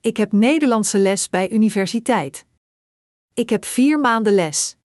Ik heb Nederlandse les bij universiteit. Ik heb 4 maanden les.